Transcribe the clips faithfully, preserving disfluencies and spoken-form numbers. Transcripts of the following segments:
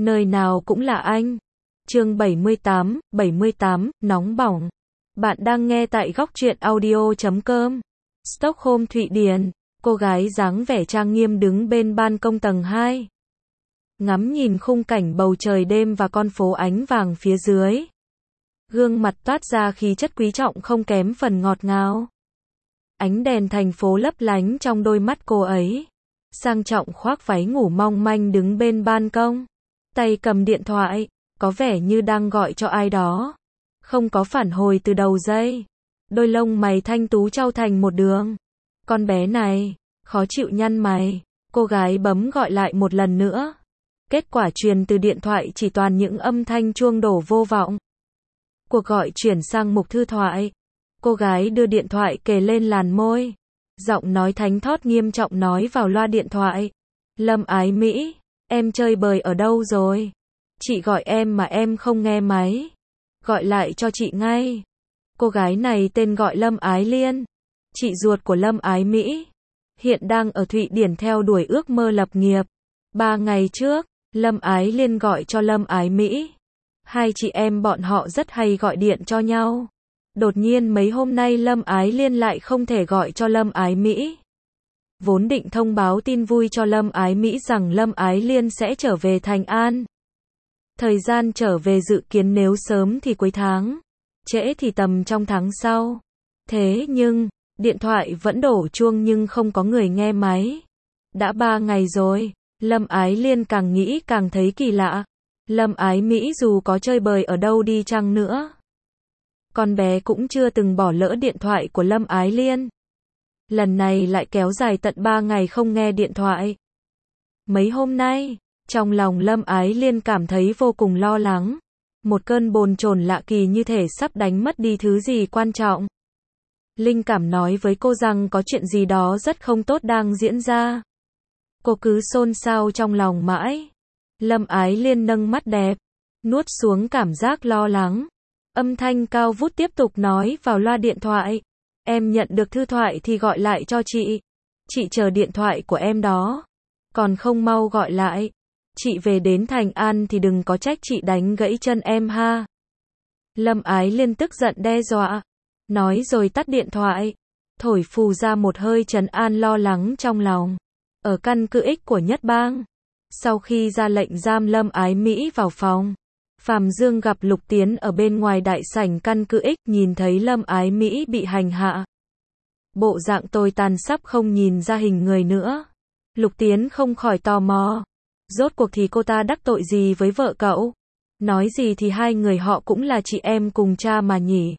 Nơi nào cũng là anh. Chương bảy mươi tám, bảy mươi tám, nóng bỏng. Bạn đang nghe tại góc truyện audio chấm com. Stockholm, Thụy Điển. Cô gái dáng vẻ trang nghiêm đứng bên ban công tầng hai. Ngắm nhìn khung cảnh bầu trời đêm và con phố ánh vàng phía dưới. Gương mặt toát ra khí chất quý trọng không kém phần ngọt ngào. Ánh đèn thành phố lấp lánh trong đôi mắt cô ấy. Sang trọng khoác váy ngủ mong manh đứng bên ban công. Tay cầm điện thoại, có vẻ như đang gọi cho ai đó. Không có phản hồi từ đầu dây. Đôi lông mày thanh tú trao thành một đường. Con bé này, khó chịu nhăn mày. Cô gái bấm gọi lại một lần nữa. Kết quả truyền từ điện thoại chỉ toàn những âm thanh chuông đổ vô vọng. Cuộc gọi chuyển sang mục thư thoại. Cô gái đưa điện thoại kề lên làn môi. Giọng nói thánh thót nghiêm trọng nói vào loa điện thoại. Lâm Ái Mỹ, em chơi bời ở đâu rồi? Chị gọi em mà em không nghe máy. Gọi lại cho chị ngay. Cô gái này tên gọi Lâm Ái Liên. Chị ruột của Lâm Ái Mỹ. Hiện đang ở Thụy Điển theo đuổi ước mơ lập nghiệp. Ba ngày trước, Lâm Ái Liên gọi cho Lâm Ái Mỹ. Hai chị em bọn họ rất hay gọi điện cho nhau. Đột nhiên mấy hôm nay Lâm Ái Liên lại không thể gọi cho Lâm Ái Mỹ. Vốn định thông báo tin vui cho Lâm Ái Mỹ rằng Lâm Ái Liên sẽ trở về Thành An. Thời gian trở về dự kiến nếu sớm thì cuối tháng, trễ thì tầm trong tháng sau. Thế nhưng, điện thoại vẫn đổ chuông nhưng không có người nghe máy. Đã ba ngày rồi, Lâm Ái Liên càng nghĩ càng thấy kỳ lạ. Lâm Ái Mỹ dù có chơi bời ở đâu đi chăng nữa, con bé cũng chưa từng bỏ lỡ điện thoại của Lâm Ái Liên. Lần này lại kéo dài tận ba ngày không nghe điện thoại. Mấy hôm nay, trong lòng Lâm Ái Liên cảm thấy vô cùng lo lắng. Một cơn bồn chồn lạ kỳ như thể sắp đánh mất đi thứ gì quan trọng. Linh cảm nói với cô rằng có chuyện gì đó rất không tốt đang diễn ra. Cô cứ xôn xao trong lòng mãi. Lâm Ái Liên nâng mắt đẹp, nuốt xuống cảm giác lo lắng. Âm thanh cao vút tiếp tục nói vào loa điện thoại. Em nhận được thư thoại thì gọi lại cho chị. Chị chờ điện thoại của em đó. Còn không mau gọi lại. Chị về đến Thành An thì đừng có trách chị đánh gãy chân em ha. Lâm Ái Liên tức giận đe dọa. Nói rồi tắt điện thoại. Thổi phù ra một hơi trấn an lo lắng trong lòng. Ở căn cứ X của Nhất Bang. Sau khi ra lệnh giam Lâm Ái Mỹ vào phòng, Phạm Dương gặp Lục Tiến ở bên ngoài đại sảnh căn cứ X, nhìn thấy Lâm Ái Mỹ bị hành hạ. Bộ dạng tồi tàn sắp không nhìn ra hình người nữa. Lục Tiến không khỏi tò mò. Rốt cuộc thì cô ta đắc tội gì với vợ cậu? Nói gì thì hai người họ cũng là chị em cùng cha mà nhỉ?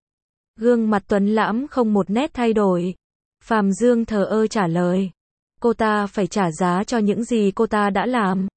Gương mặt tuấn lãm không một nét thay đổi. Phạm Dương thờ ơ trả lời. Cô ta phải trả giá cho những gì cô ta đã làm.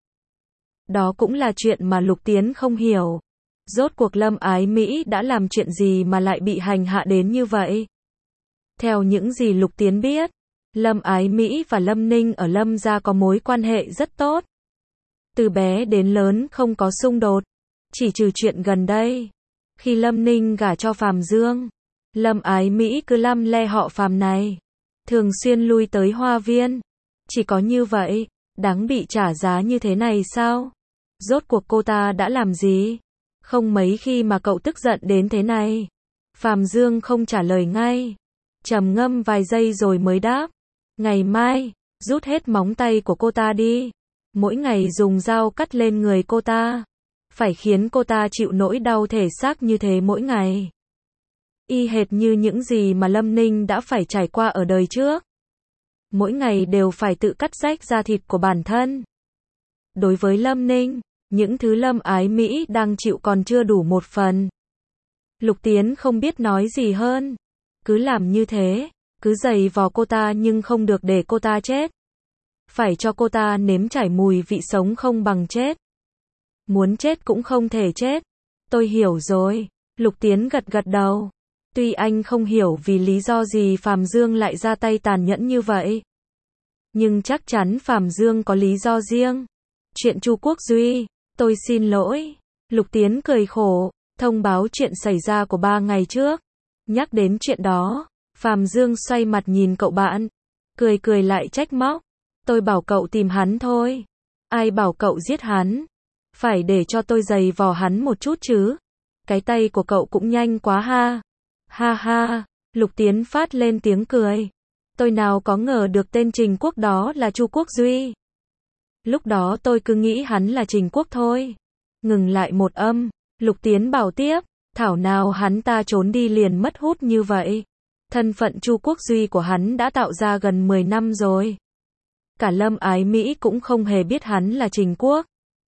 Đó cũng là chuyện mà Lục Tiến không hiểu. Rốt cuộc Lâm Ái Mỹ đã làm chuyện gì mà lại bị hành hạ đến như vậy? Theo những gì Lục Tiến biết, Lâm Ái Mỹ và Lâm Ninh ở Lâm gia có mối quan hệ rất tốt. Từ bé đến lớn không có xung đột. Chỉ trừ chuyện gần đây, khi Lâm Ninh gả cho Phạm Dương, Lâm Ái Mỹ cứ lăm le họ Phạm này. Thường xuyên lui tới Hoa Viên. Chỉ có như vậy, đáng bị trả giá như thế này sao? Rốt cuộc cô ta đã làm gì? Không mấy khi mà cậu tức giận đến thế này. Phạm Dương không trả lời ngay. Trầm ngâm vài giây rồi mới đáp. Ngày mai, rút hết móng tay của cô ta đi. Mỗi ngày dùng dao cắt lên người cô ta. Phải khiến cô ta chịu nỗi đau thể xác như thế mỗi ngày. Y hệt như những gì mà Lâm Ninh đã phải trải qua ở đời trước. Mỗi ngày đều phải tự cắt rách da thịt của bản thân. Đối với Lâm Ninh, những thứ Lâm Ái Mỹ đang chịu còn chưa đủ một phần. Lục Tiến không biết nói gì hơn. Cứ làm như thế, cứ giày vò cô ta nhưng không được để cô ta chết. Phải cho cô ta nếm trải mùi vị sống không bằng chết. Muốn chết cũng không thể chết. Tôi hiểu rồi. Lục Tiến gật gật đầu. Tuy anh không hiểu vì lý do gì Phạm Dương lại ra tay tàn nhẫn như vậy. Nhưng chắc chắn Phạm Dương có lý do riêng. Chuyện Chu Quốc Duy, tôi xin lỗi. Lục Tiến cười khổ, thông báo chuyện xảy ra của ba ngày trước. Nhắc đến chuyện đó, Phạm Dương xoay mặt nhìn cậu bạn. Cười cười lại trách móc. Tôi bảo cậu tìm hắn thôi. Ai bảo cậu giết hắn? Phải để cho tôi giày vò hắn một chút chứ. Cái tay của cậu cũng nhanh quá ha. Ha ha, Lục Tiến phát lên tiếng cười. Tôi nào có ngờ được tên Trình Quốc đó là Chu Quốc Duy. Lúc đó tôi cứ nghĩ hắn là Trình Quốc thôi. Ngừng lại một âm, Lục Tiến bảo tiếp, thảo nào hắn ta trốn đi liền mất hút như vậy. Thân phận Chu Quốc Duy của hắn đã tạo ra gần mười năm rồi. Cả Lâm Ái Mỹ cũng không hề biết hắn là Trình Quốc.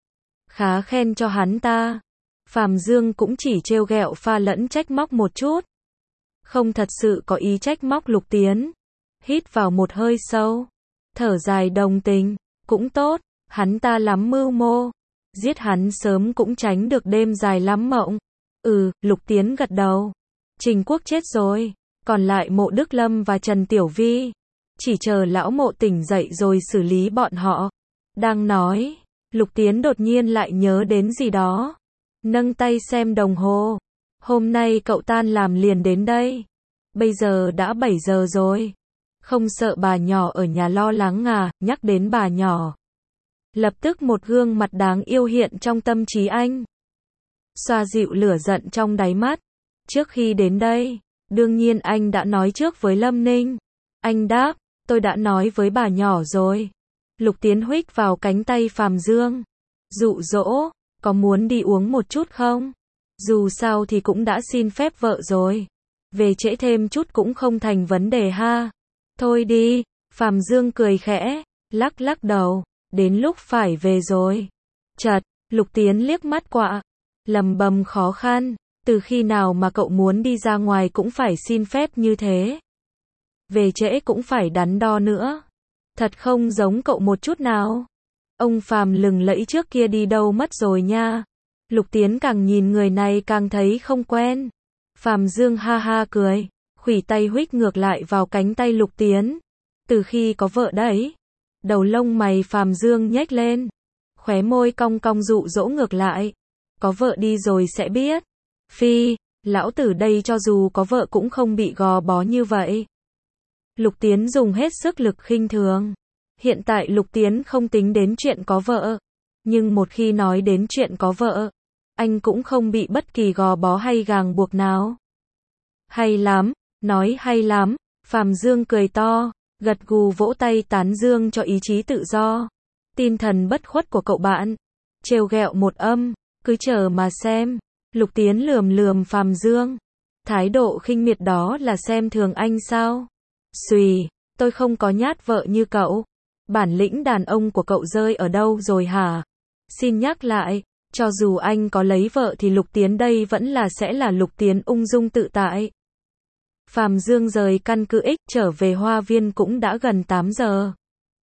Khá khen cho hắn ta. Phàm Dương cũng chỉ trêu ghẹo pha lẫn trách móc một chút. Không thật sự có ý trách móc Lục Tiến. Hít vào một hơi sâu. Thở dài đồng tình. Cũng tốt, hắn ta lắm mưu mô. Giết hắn sớm cũng tránh được đêm dài lắm mộng. Ừ, Lục Tiến gật đầu. Trình Quốc chết rồi. Còn lại Mộ Đức Lâm và Trần Tiểu Vi. Chỉ chờ lão Mộ tỉnh dậy rồi xử lý bọn họ. Đang nói, Lục Tiến đột nhiên lại nhớ đến gì đó. Nâng tay xem đồng hồ. Hôm nay cậu tan làm liền đến đây. Bây giờ đã bảy giờ rồi. Không sợ bà nhỏ ở nhà lo lắng à, nhắc đến bà nhỏ. Lập tức một gương mặt đáng yêu hiện trong tâm trí anh. Xoa dịu lửa giận trong đáy mắt. Trước khi đến đây, đương nhiên anh đã nói trước với Lâm Ninh. Anh đáp, tôi đã nói với bà nhỏ rồi. Lục Tiến huých vào cánh tay Phàm Dương. Dụ dỗ, có muốn đi uống một chút không? Dù sao thì cũng đã xin phép vợ rồi. Về trễ thêm chút cũng không thành vấn đề ha. Thôi đi, Phàm Dương cười khẽ, lắc lắc đầu, đến lúc phải về rồi. Chợt, Lục Tiến liếc mắt quạ, lầm bầm khó khăn, từ khi nào mà cậu muốn đi ra ngoài cũng phải xin phép như thế. Về trễ cũng phải đắn đo nữa. Thật không giống cậu một chút nào. Ông Phàm lừng lẫy trước kia đi đâu mất rồi nha. Lục Tiến càng nhìn người này càng thấy không quen. Phàm Dương ha ha cười, khuỷu tay huých ngược lại vào cánh tay Lục Tiến. Từ khi có vợ đấy. Đầu lông mày Phàm Dương nhếch lên. Khóe môi cong cong dụ dỗ ngược lại. Có vợ đi rồi sẽ biết. Phi, lão tử đây cho dù có vợ cũng không bị gò bó như vậy. Lục Tiến dùng hết sức lực khinh thường. Hiện tại Lục Tiến không tính đến chuyện có vợ. Nhưng một khi nói đến chuyện có vợ, anh cũng không bị bất kỳ gò bó hay ràng buộc nào. Hay lắm, nói hay lắm. Phàm Dương cười to, gật gù vỗ tay tán dương cho ý chí tự do. Tinh thần bất khuất của cậu bạn. Trêu ghẹo một âm, cứ chờ mà xem. Lục Tiến lườm lườm Phàm Dương. Thái độ khinh miệt đó là xem thường anh sao? Xùy, tôi không có nhát vợ như cậu. Bản lĩnh đàn ông của cậu rơi ở đâu rồi hả? Xin nhắc lại, cho dù anh có lấy vợ thì Lục Tiến đây vẫn là sẽ là Lục Tiến ung dung tự tại. Phàm Dương rời căn cứ X trở về Hoa Viên cũng đã gần tám giờ.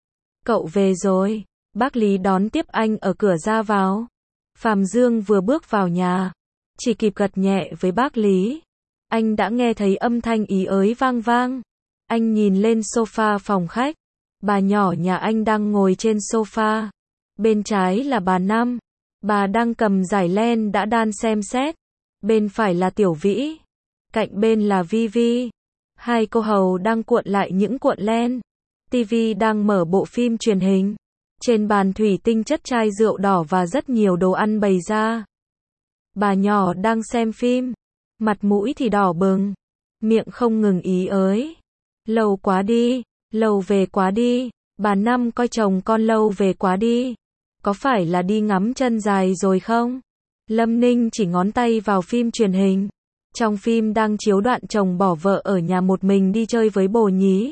Cậu về rồi, bác Lý đón tiếp anh ở cửa ra vào. Phàm Dương vừa bước vào nhà, chỉ kịp gật nhẹ với bác Lý. Anh đã nghe thấy âm thanh ý ới vang vang. Anh nhìn lên sofa phòng khách. Bà nhỏ nhà anh đang ngồi trên sofa. Bên trái là bà Năm. Bà đang cầm giải len đã đan xem xét. Bên phải là Tiểu Vĩ. Cạnh bên là Vi Vi. Hai cô hầu đang cuộn lại những cuộn len. Tivi đang mở bộ phim truyền hình. Trên bàn thủy tinh chất chai rượu đỏ và rất nhiều đồ ăn bày ra. Bà nhỏ đang xem phim. Mặt mũi thì đỏ bừng. Miệng không ngừng ý ới. Lâu quá đi. Lâu về quá đi. Bà Năm coi chồng con lâu về quá đi. Có phải là đi ngắm chân dài rồi không? Lâm Ninh chỉ ngón tay vào phim truyền hình. Trong phim đang chiếu đoạn chồng bỏ vợ ở nhà một mình đi chơi với bồ nhí.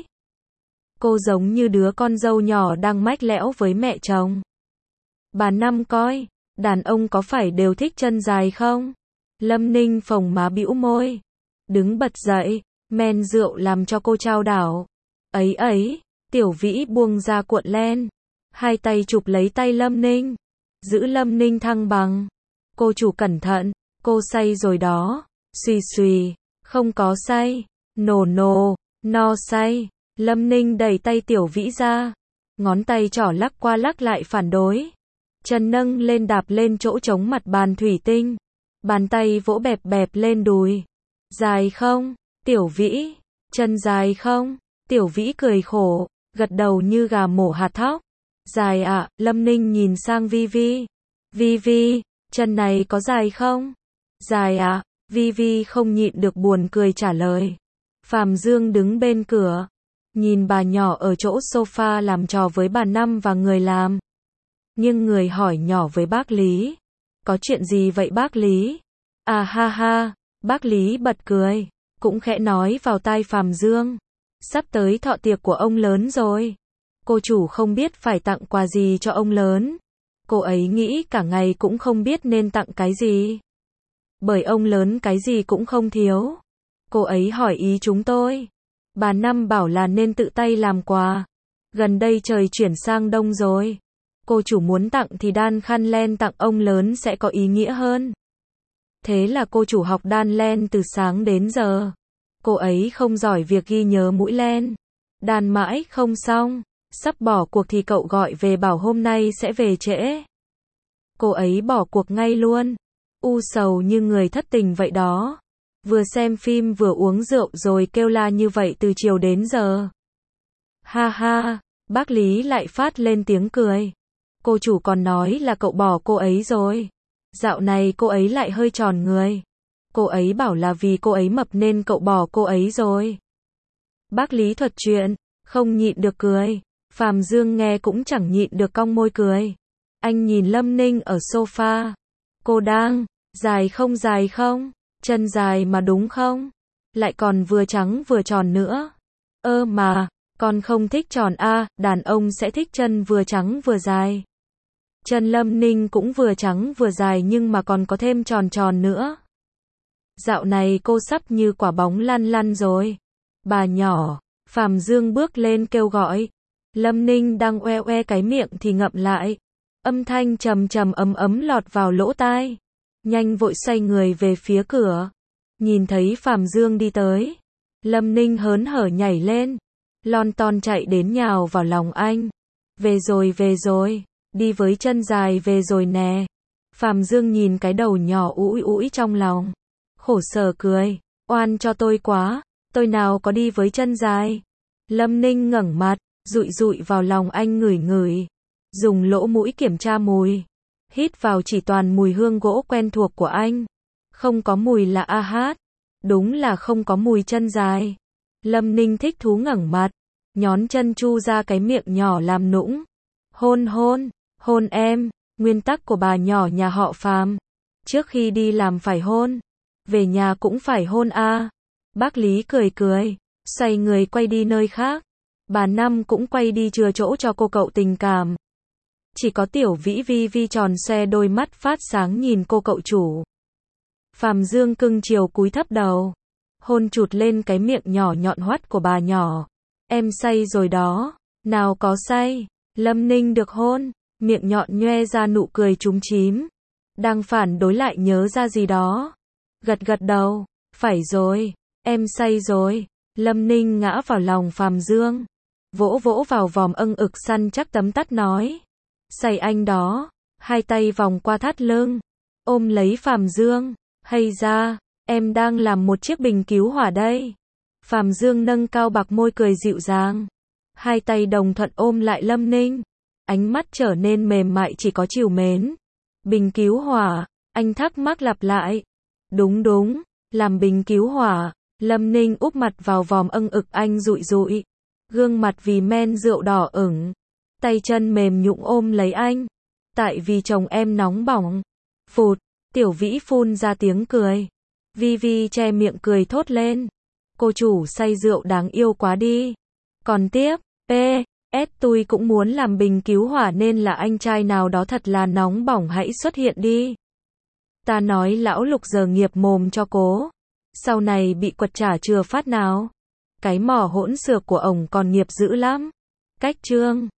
Cô giống như đứa con dâu nhỏ đang mách lẽo với mẹ chồng. Bà Năm coi, đàn ông có phải đều thích chân dài không? Lâm Ninh phồng má bĩu môi. Đứng bật dậy, men rượu làm cho cô chao đảo. Ấy ấy, Tiểu Vĩ buông ra cuộn len. Hai tay chụp lấy tay Lâm Ninh. Giữ Lâm Ninh thăng bằng. Cô chủ cẩn thận, cô say rồi đó. Xùy xùy, không có say. Nồ nồ, no say. Lâm Ninh đẩy tay Tiểu Vĩ ra. Ngón tay trỏ lắc qua lắc lại phản đối. Chân nâng lên đạp lên chỗ trống mặt bàn thủy tinh. Bàn tay vỗ bẹp bẹp lên đùi. Dài không? Tiểu Vĩ. Chân dài không? Tiểu Vĩ cười khổ, gật đầu như gà mổ hạt thóc. Dài ạ, à, Lâm Ninh nhìn sang Vi Vi. Vi Vi, chân này có dài không? Dài à? Vi Vi không nhịn được buồn cười trả lời. Phàm Dương đứng bên cửa, nhìn bà nhỏ ở chỗ sofa làm trò với bà Năm và người làm. Nhưng người hỏi nhỏ với bác Lý. Có chuyện gì vậy bác Lý? À ha ha, bác Lý bật cười, cũng khẽ nói vào tai Phàm Dương. Sắp tới thọ tiệc của ông lớn rồi. Cô chủ không biết phải tặng quà gì cho ông lớn. Cô ấy nghĩ cả ngày cũng không biết nên tặng cái gì. Bởi ông lớn cái gì cũng không thiếu. Cô ấy hỏi ý chúng tôi. Bà Năm bảo là nên tự tay làm quà. Gần đây trời chuyển sang đông rồi. Cô chủ muốn tặng thì đan khăn len tặng ông lớn sẽ có ý nghĩa hơn. Thế là cô chủ học đan len từ sáng đến giờ. Cô ấy không giỏi việc ghi nhớ mũi len. Đan mãi không xong. Sắp bỏ cuộc thì cậu gọi về bảo hôm nay sẽ về trễ. Cô ấy bỏ cuộc ngay luôn. U sầu như người thất tình vậy đó. Vừa xem phim vừa uống rượu rồi kêu la như vậy từ chiều đến giờ. Ha ha, bác Lý lại phát lên tiếng cười. Cô chủ còn nói là cậu bỏ cô ấy rồi. Dạo này cô ấy lại hơi tròn người. Cô ấy bảo là vì cô ấy mập nên cậu bỏ cô ấy rồi. Bác Lý thuật chuyện, không nhịn được cười. Phàm Dương nghe cũng chẳng nhịn được cong môi cười. Anh nhìn Lâm Ninh ở sofa. Cô đang, dài không dài không? Chân dài mà đúng không? Lại còn vừa trắng vừa tròn nữa. Ơ mà, con không thích tròn a, đàn ông sẽ thích chân vừa trắng vừa dài. Chân Lâm Ninh cũng vừa trắng vừa dài nhưng mà còn có thêm tròn tròn nữa. Dạo này cô sắp như quả bóng lăn lăn rồi. Bà nhỏ, Phàm Dương bước lên kêu gọi. Lâm Ninh đang oe oe cái miệng thì ngậm lại. Âm thanh trầm trầm ấm ấm lọt vào lỗ tai. Nhanh vội xoay người về phía cửa. Nhìn thấy Phàm Dương đi tới. Lâm Ninh hớn hở nhảy lên. Lon ton chạy đến nhào vào lòng anh. Về rồi về rồi. Đi với chân dài về rồi nè. Phàm Dương nhìn cái đầu nhỏ ũi ũi trong lòng. Khổ sở cười. Oan cho tôi quá. Tôi nào có đi với chân dài. Lâm Ninh ngẩng mặt. Dụi dụi vào lòng anh ngửi ngửi. Dùng lỗ mũi kiểm tra mùi. Hít vào chỉ toàn mùi hương gỗ quen thuộc của anh. Không có mùi là a hát. Đúng là không có mùi chân dài. Lâm Ninh thích thú ngẩng mặt. Nhón chân chu ra cái miệng nhỏ làm nũng. Hôn hôn, hôn em. Nguyên tắc của bà nhỏ nhà họ Phàm. Trước khi đi làm phải hôn. Về nhà cũng phải hôn a. Bác Lý cười cười. Xoay người quay đi nơi khác. Bà Năm cũng quay đi chừa chỗ cho cô cậu tình cảm. Chỉ có Tiểu Vĩ Vi Vi tròn xoe đôi mắt phát sáng nhìn cô cậu chủ. Phàm Dương cưng chiều cúi thấp đầu. Hôn chụt lên cái miệng nhỏ nhọn hoắt của bà nhỏ. Em say rồi đó. Nào có say. Lâm Ninh được hôn. Miệng nhọn nhoe ra nụ cười trúng chím. Đang phản đối lại nhớ ra gì đó. Gật gật đầu. Phải rồi. Em say rồi. Lâm Ninh ngã vào lòng Phàm Dương. Vỗ vỗ vào vòm âng ực săn chắc tấm tắt nói. Say anh đó. Hai tay vòng qua thắt lưng. Ôm lấy Phàm Dương. Hay ra, em đang làm một chiếc bình cứu hỏa đây. Phàm Dương nâng cao bạc môi cười dịu dàng. Hai tay đồng thuận ôm lại Lâm Ninh. Ánh mắt trở nên mềm mại chỉ có trìu mến. Bình cứu hỏa, anh thắc mắc lặp lại. Đúng đúng, làm bình cứu hỏa. Lâm Ninh úp mặt vào vòm âng ực anh dụi dụi. Gương mặt vì men rượu đỏ ửng. Tay chân mềm nhũn ôm lấy anh. Tại vì chồng em nóng bỏng. Phụt, Tiểu Vĩ phun ra tiếng cười. Vi Vi che miệng cười thốt lên. Cô chủ say rượu đáng yêu quá đi. Còn tiếp, P S tôi cũng muốn làm bình cứu hỏa nên là anh trai nào đó thật là nóng bỏng hãy xuất hiện đi. Ta nói lão Lục giờ nghiệp mồm cho cố. Sau này bị quật trả chừa phát nào. Cái mỏ hỗn xược của ổng còn nghiệp dữ lắm. Cách chương